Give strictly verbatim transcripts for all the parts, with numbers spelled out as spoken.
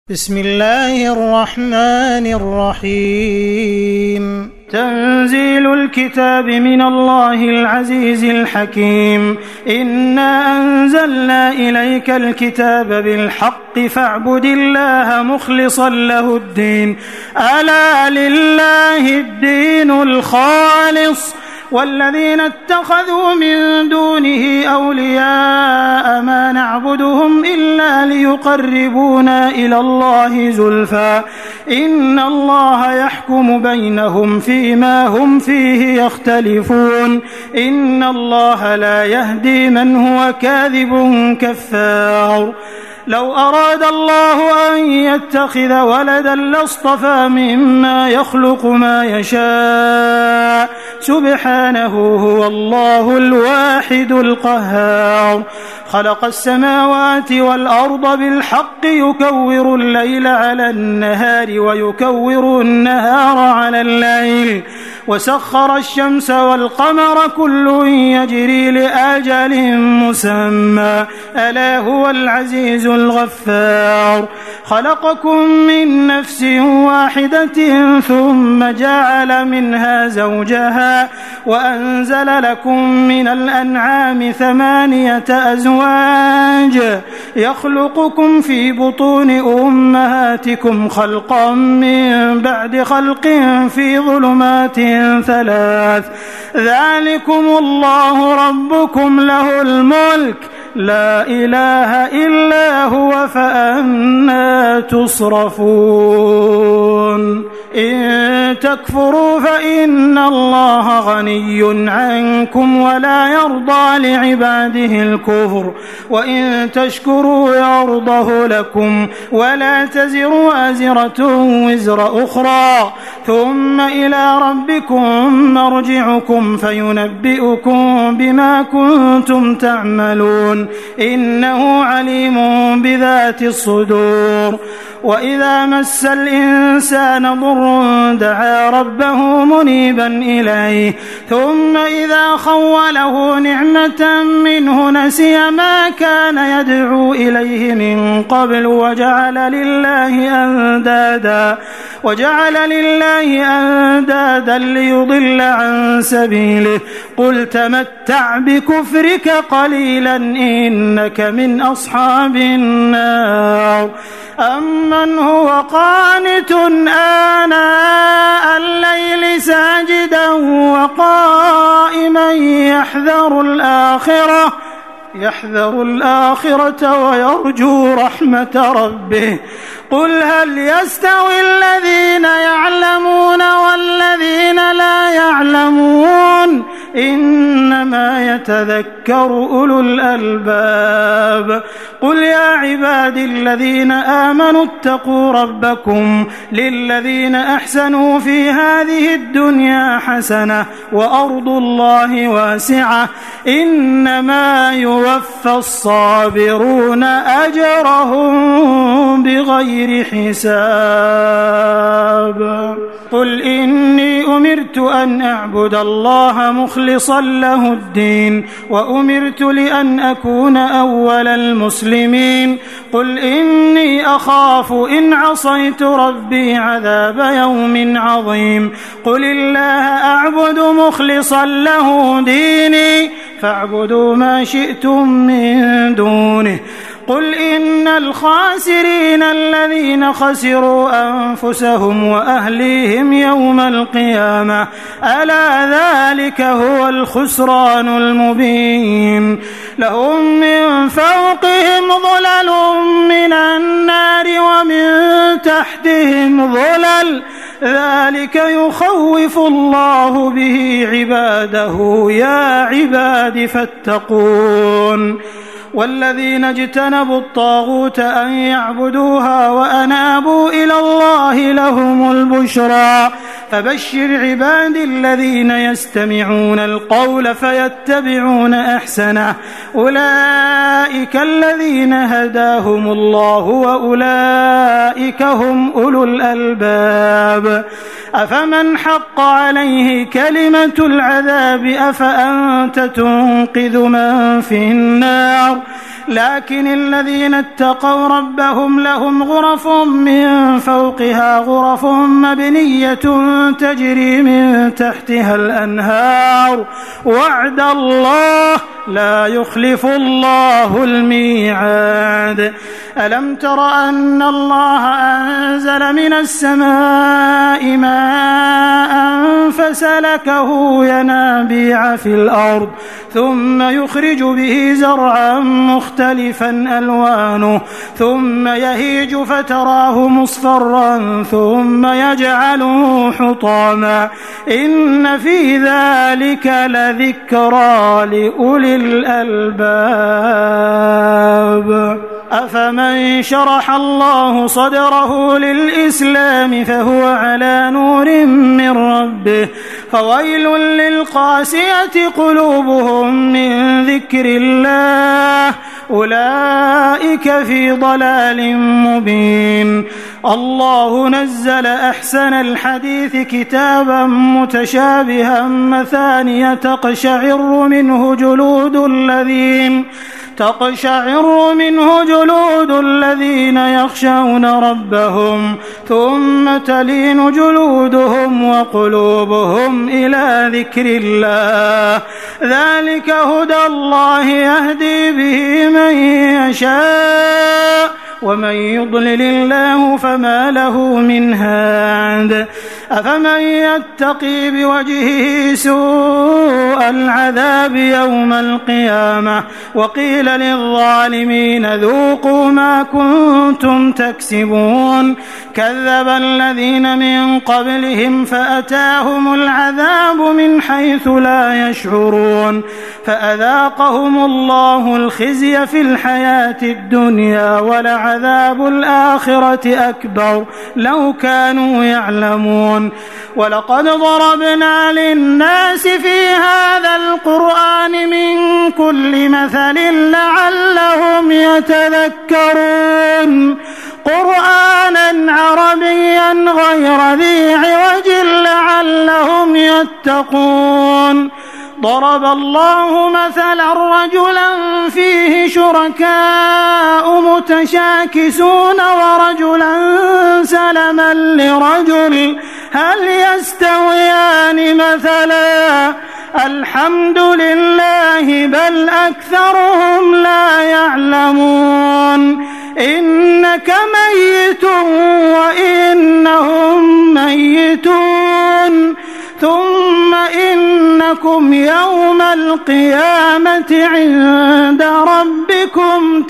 بسم الله الرحمن الرحيم. تنزيل الكتاب من الله العزيز الحكيم. إنا أنزلنا إليك الكتاب بالحق فاعبد الله مخلصا له الدين ألا لله الدين الخالص والذين اتخذوا من دونه أولياء ما نعبدهم إلا ليقربونا إلى الله زلفى إن الله يحكم بينهم فيما هم فيه يختلفون إن الله لا يهدي من هو كاذب كفار. لو أراد الله أن يتخذ ولدا لاصطفى مما يخلق ما يشاء سبحانه هو الله الواحد القهار. خلق السماوات والأرض بالحق يكور الليل على النهار ويكور النهار على الليل وسخر الشمس والقمر كل يجري لأجل مسمى ألا هو العزيز الغفار. خلقكم من نفس واحدة ثم جعل منها زوجها وأنزل لكم من الأنعام ثمانية أزواج يخلقكم في بطون أمهاتكم خلقا من بعد خلق في ظلمات ثلاث ذلكم الله ربكم له الملك لا إله إلا هو فأنى تصرفون. إن تكفروا فإن الله غني عنكم ولا يرضى لعباده الكفر وإن تشكروا يرضه لكم ولا تزر وازرة وزر أخرى ثم إلى ربكم مرجعكم فينبئكم بما كنتم تعملون إنه عليم بذات الصدور. وإذا مس الإنسان ضر دعا ربه منيبا إليه ثم إذا خوله نعمة منه نسي ما كان يدعو إليه من قبل وجعل لله أندادا وجعل لله أندادا ليضل عن سبيله قل تمتع بكفرك قليلا إنك من أصحاب النار. أمن هو قانت آناء الليل ساجدا وقائما يحذر الآخرة يحذر الآخرة ويرجو رحمة ربه قل هل يستوي الذين يعلمون والذين لا يعلمون إنما يتذكر أولو الألباب. قل يا عبادي الذين آمنوا اتقوا ربكم للذين أحسنوا في هذه الدنيا حسنة وأرض الله واسعة إنما يوفى الصابرون أجرهم بغير حساب. قل إني أمرت أن أعبد الله مخلصا له الدين وأمرت لأن أكون أول المسلمين. قل إني أخاف إن عصيت ربي عذاب يوم عظيم. قل الله أعبد مخلصا له ديني فاعبدوا ما شئتم من دونه. قل إن الخاسرين الذين خسروا أنفسهم وأهليهم يوم القيامة ألا ذلك هو الخسران المبين. لهم من فوقهم ظلل من النار ومن تحتهم ظلل ذلك يخوف الله به عباده يا عباد فاتقون. والذين اجتنبوا الطاغوت أن يعبدوها وأنابوا إلى الله لهم البشرى فبشر عبادي الذين يستمعون القول فيتبعون أحسنه أولئك الذين هداهم الله وأولئك هم أولو الألباب. أفمن حق عليه كلمة العذاب أفأنت تنقذ من في النار لكن الذين اتقوا ربهم لهم غرف من فوقها غرف مبنية تجري من تحتها الأنهار وعد الله لا يخلف الله الميعاد. ألم تر أن الله أنزل من السماء ماء فسلكه ينابيع في الأرض ثم يخرج به زرعا مختلفا ألوانه ثم يهيج فتراه مصفرا ثم يجعله حطاما إن في ذلك لذكرى لأولي الألباب. أفمن شرح الله صدره للإسلام فهو على نور من ربه فويل للقاسية قلوبهم من ذكر الله أولئك في ضلال مبين. الله نزل أحسن الحديث كتابا متشابها مثانية تقشعر منه جلود الذين تقشعر منه جلود الذين يخشون ربهم ثم تلين جلودهم وقلوبهم إلى ذكر الله ذلك هدى الله يهدي به من يشاء ومن يضلل الله فما له من هاد. أفمن يتقي بوجهه سوء العذاب يوم القيامة وقيل للظالمين ذوقوا ما كنتم تكسبون كذب الذين من قبلهم فأتاهم العذاب من حيث لا يشعرون فأذاقهم الله الخزي في الحياة الدنيا ولعذاب الآخرة أكبر لو كانوا يعلمون. ولقد ضربنا للناس في هذا القرآن من كل مثل لعلهم يتذكرون قرآنا عربيا غير ذي عوج لعلهم يتقون. ضرب الله مثلا رجلا فيه شركاء متشاكسون ورجلا سلما لرجل هل يستويان مثلا الحمد لله بل أكثرهم لا يعلمون. إنك ميت وإنهم ميتون ثم إنكم يوم القيامة عند ربكم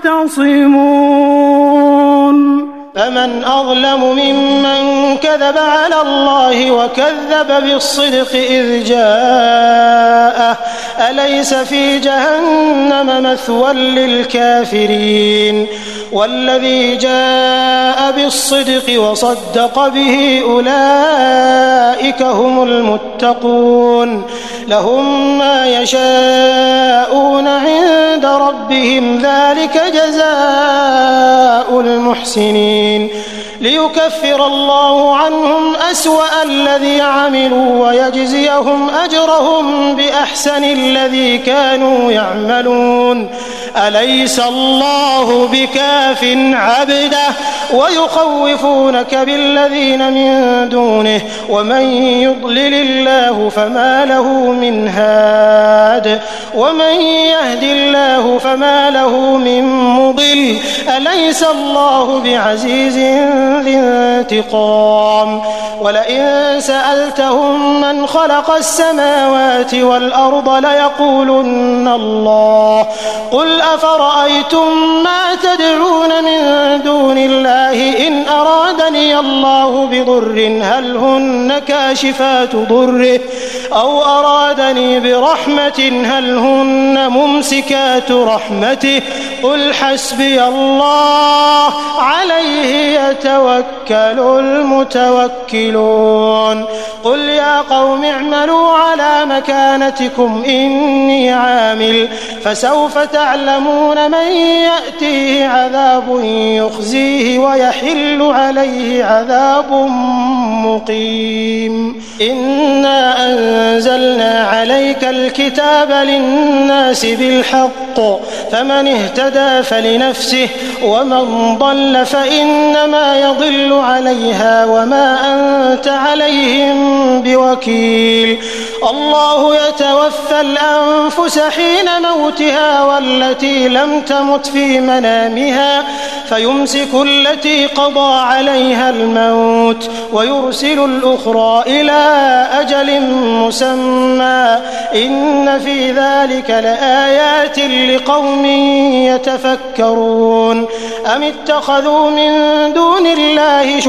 تختصمون. فمن أظلم ممن كذب على الله وكذب بالصدق إذ جاءه أليس في جهنم مثوى للكافرين والذي جاء بالصدق وصدق به أولئك هم المتقون لهم ما يشاءون عند ربهم ذلك جزاء المحسنين ليكفر الله عنهم أسوأ الذي عملوا ويجزيهم أجرهم بأحسن الذي كانوا يعملون. أليس الله بكاف عبده ويخوفونك بالذين من دونه ومن يضلل الله فما له من هاد ومن يهد الله فما له من مضل أليس الله بعزيز ذي انتقام. ولئن سألتهم من خلق السماوات والأرض ليقولن الله قل أفرأيتم ما تدعون من دون الله إن أرادني الله بضر هل هن كاشفات ضره أو أرادني برحمة هل هن ممسكات رحمته قل حسبي الله عليه فليتوكل المتوكلون قل يا قوم اعملوا على مكانتكم إني عامل فسوف تعلمون من يأتيه عذاب يخزيه ويحل عليه عذاب مقيم إنا أنزلنا عليك الكتاب للناس بالحق فمن اهتدى فلنفسه ومن ضل فإنما يضل عليها وما أنت عليهم بوكيل الله يتوفى الأنفس حين موتها والتي لم تمت في منامها فيمسك التي قضى عليها الموت ويرسل الأخرى إلى أجل مسمى إن في ذلك لآيات لقوم يتفكرون أم اتخذوا من دون الله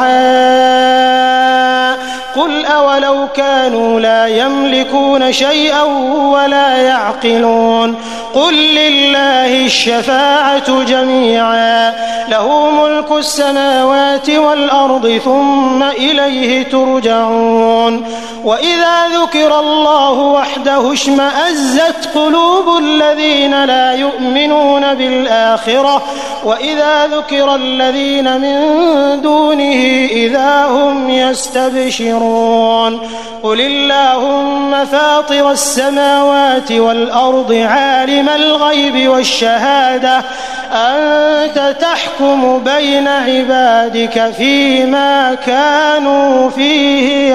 شفعاء قل أولو كانوا لا يملكون شيئا ولا يعقلون قل لله الشفاعة جميعا له ملك السماوات والأرض ثم إليه ترجعون وإذا ذكر الله وحده اشمأزت قلوب الذين لا يؤمنون بالآخرة وإذا ذكر الذين من دونه إذا هم يستبشرون قل اللهم فاطر السماوات والأرض عالم الغيب والشهادة أنت تحكم بين عبادك فيما كانوا فيه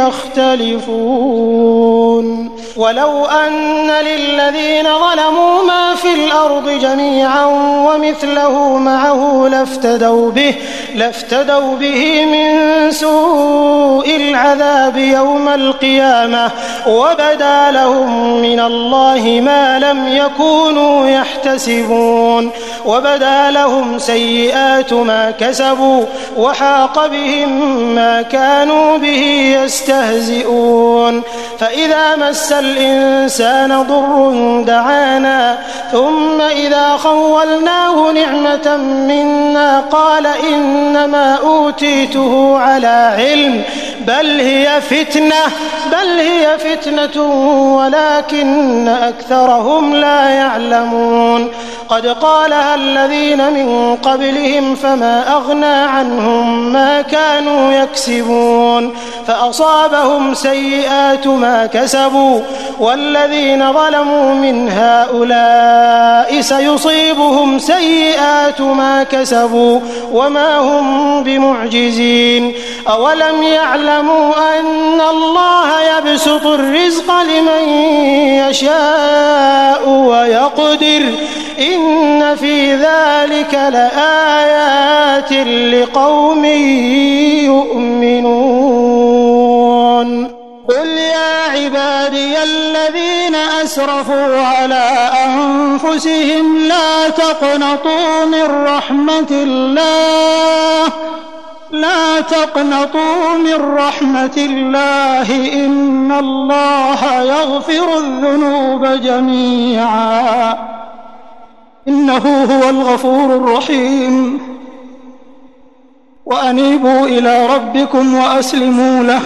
يختلفون ولو أن للذين ظلموا ما في الأرض جميعا ومثله معه لافتدوا به لافتدوا به من سوء العذاب يوم القيامة وبدا لهم من الله ما لم يكونوا يحتسبون وبدا لهم سيئات ما كسبوا وحاق بهم ما كانوا به يستهزئون فإذا مس الإنسان ضر دعانا ثم إذا خولناه نعمة منا قال إنما أوتيته على علم بل هي فتنة بل هي فتنة ولكن أكثرهم لا يعلمون قد قالها الذين من قبلهم فما أغنى عنهم ما كانوا يكسبون فأصابهم سيئات ما كسبوا والذين ظلموا من هؤلاء سيصيبهم سيئات ما كسبوا وما هم بمعجزين أولم يعلموا أن الله يبسط الرزق لمن يشاء ويقدر إن في ذلك لآيات لقوم يؤمنون قل يا عبادي الذين أسرفوا على أنفسهم لا تقنطوا من رحمة الله لا تقنطوا من رحمة الله إن الله يغفر الذنوب جميعا إنه هو الغفور الرحيم وأنيبوا إلى ربكم وأسلموا له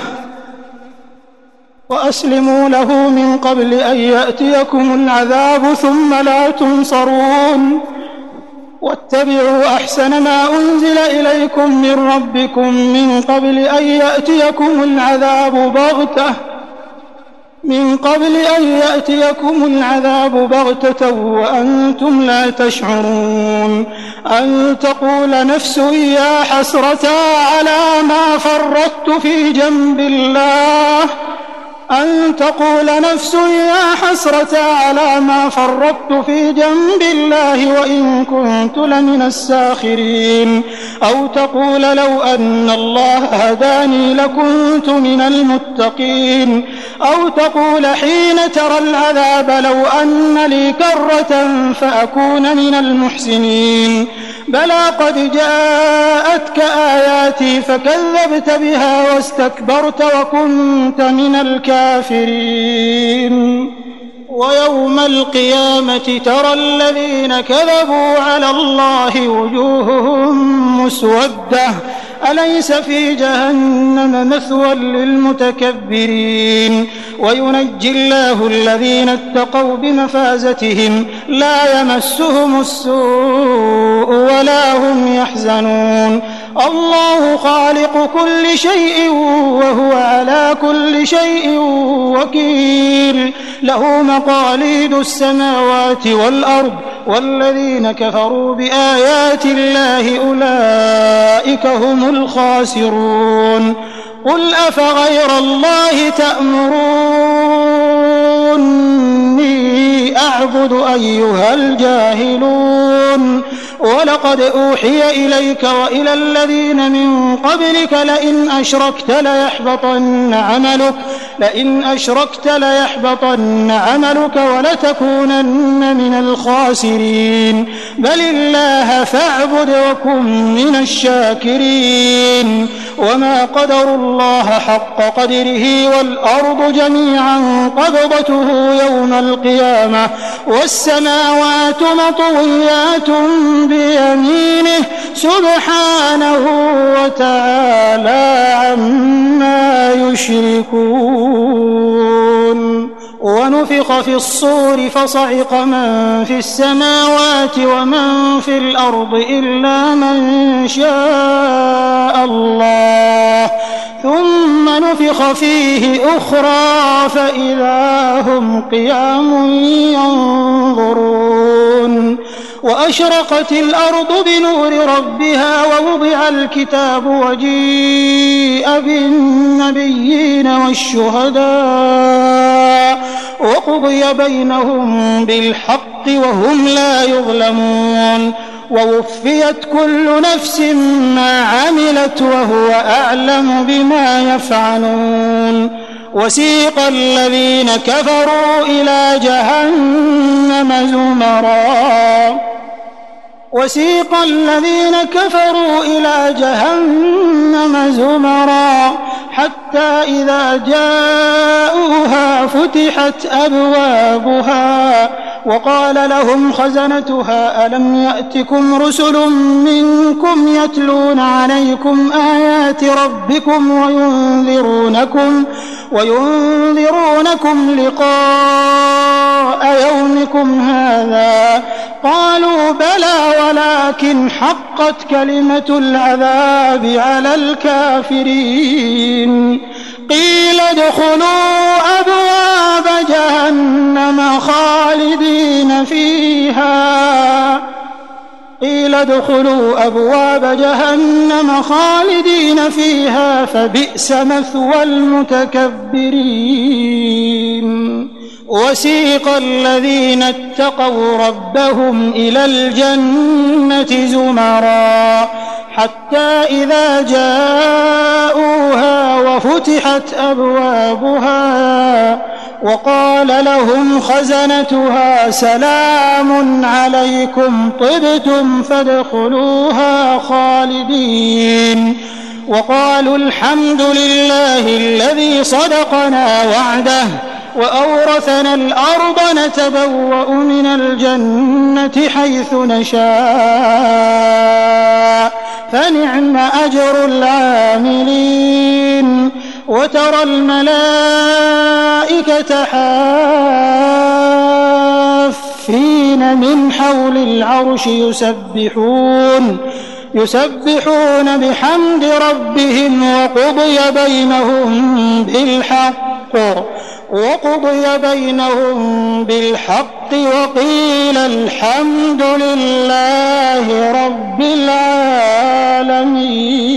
وأسلموا له من قبل أن يأتيكم العذاب ثم لا تنصرون واتبعوا أحسن ما أنزل إليكم من ربكم من قبل أن يأتيكم العذاب بغتة من قبل أن يأتيكم العذاب بغتة وأنتم لا تشعرون أن تقول نفس يا حسرة على ما فرطت في جنب الله أن تقول نفس يا حسرة على ما فرطت في جنب الله وإن كنت لمن الساخرين أو تقول لو أن الله هداني لكنت من المتقين أو تقول حين ترى العذاب لو أن لي كرة فأكون من المحسنين بلى قد جاءتك آياتي فكذبت بها واستكبرت وكنت من الكافرين ويوم القيامة ترى الذين كذبوا على الله وجوههم مسودة أليس في جهنم مثوى للمتكبرين وينجي الله الذين اتقوا بمفازتهم لا يمسهم السوء ولا هم يحزنون الله خالق كل شيء وهو على كل شيء وكيل له مقاليد السماوات والأرض والذين كفروا بآيات الله أولئك هم الخاسرون قل أفغير الله تأمروني أعبد أيها الجاهلون ولقد أوحي إليك وإلى الذين من قبلك لئن أشركت ليحبطن عملك لئن أشركت ليحبطن عملك ولتكونن من الخاسرين بل الله فاعبد وكن من الشاكرين وما قدروا الله حق قدره والأرض جميعا قبضته يوم القيامة والسماوات مطويات بيمينه سبحانه وتعالى عما يشركون ونفخ في الصور فصعق من في السماوات ومن في الأرض إلا من شاء الله ثم نفخ فيه أخرى فإذا هم قيام ينظرون وأشرقت الأرض بنور ربها ووضع الكتاب وجيء بالنبيين والشهداء وقضي بينهم بالحق وهم لا يظلمون ووفيت كل نفس ما عملت وهو أعلم بما يفعلون وسيق الذين كفروا إلى جهنم زمرا وسيق الذين كفروا إلى جهنم زمرا حتى إذا جاءوها فتحت أبوابها وقال لهم خزنتها ألم يأتكم رسل منكم يتلون عليكم آيات ربكم وينذرونكم وينذرونكم لقاء يومكم هذا قالوا بلى ولكن حقت كلمة العذاب على الكافرين قيل ادخلوا أبواب جهنم خالدين فيها قيل ادخلوا أبواب جهنم خالدين فيها فبئس مثوى المتكبرين وسيق الذين اتقوا ربهم إلى الجنة زمرا حتى إذا جاءوها وفتحت أبوابها وقال لهم خزنتها سلام عليكم طبتم فادخلوها خالدين وقالوا الحمد لله الذي صدقنا وعده وأورثنا الأرض نتبوأ من الجنة حيث نشاء فنعم أجر العاملين وترى الملائكة حافين من حول العرش يسبحون يسبحون بحمد ربهم وقضي بينهم بالحق وقضي بينهم بالحق وقيل الحمد لله رب العالمين.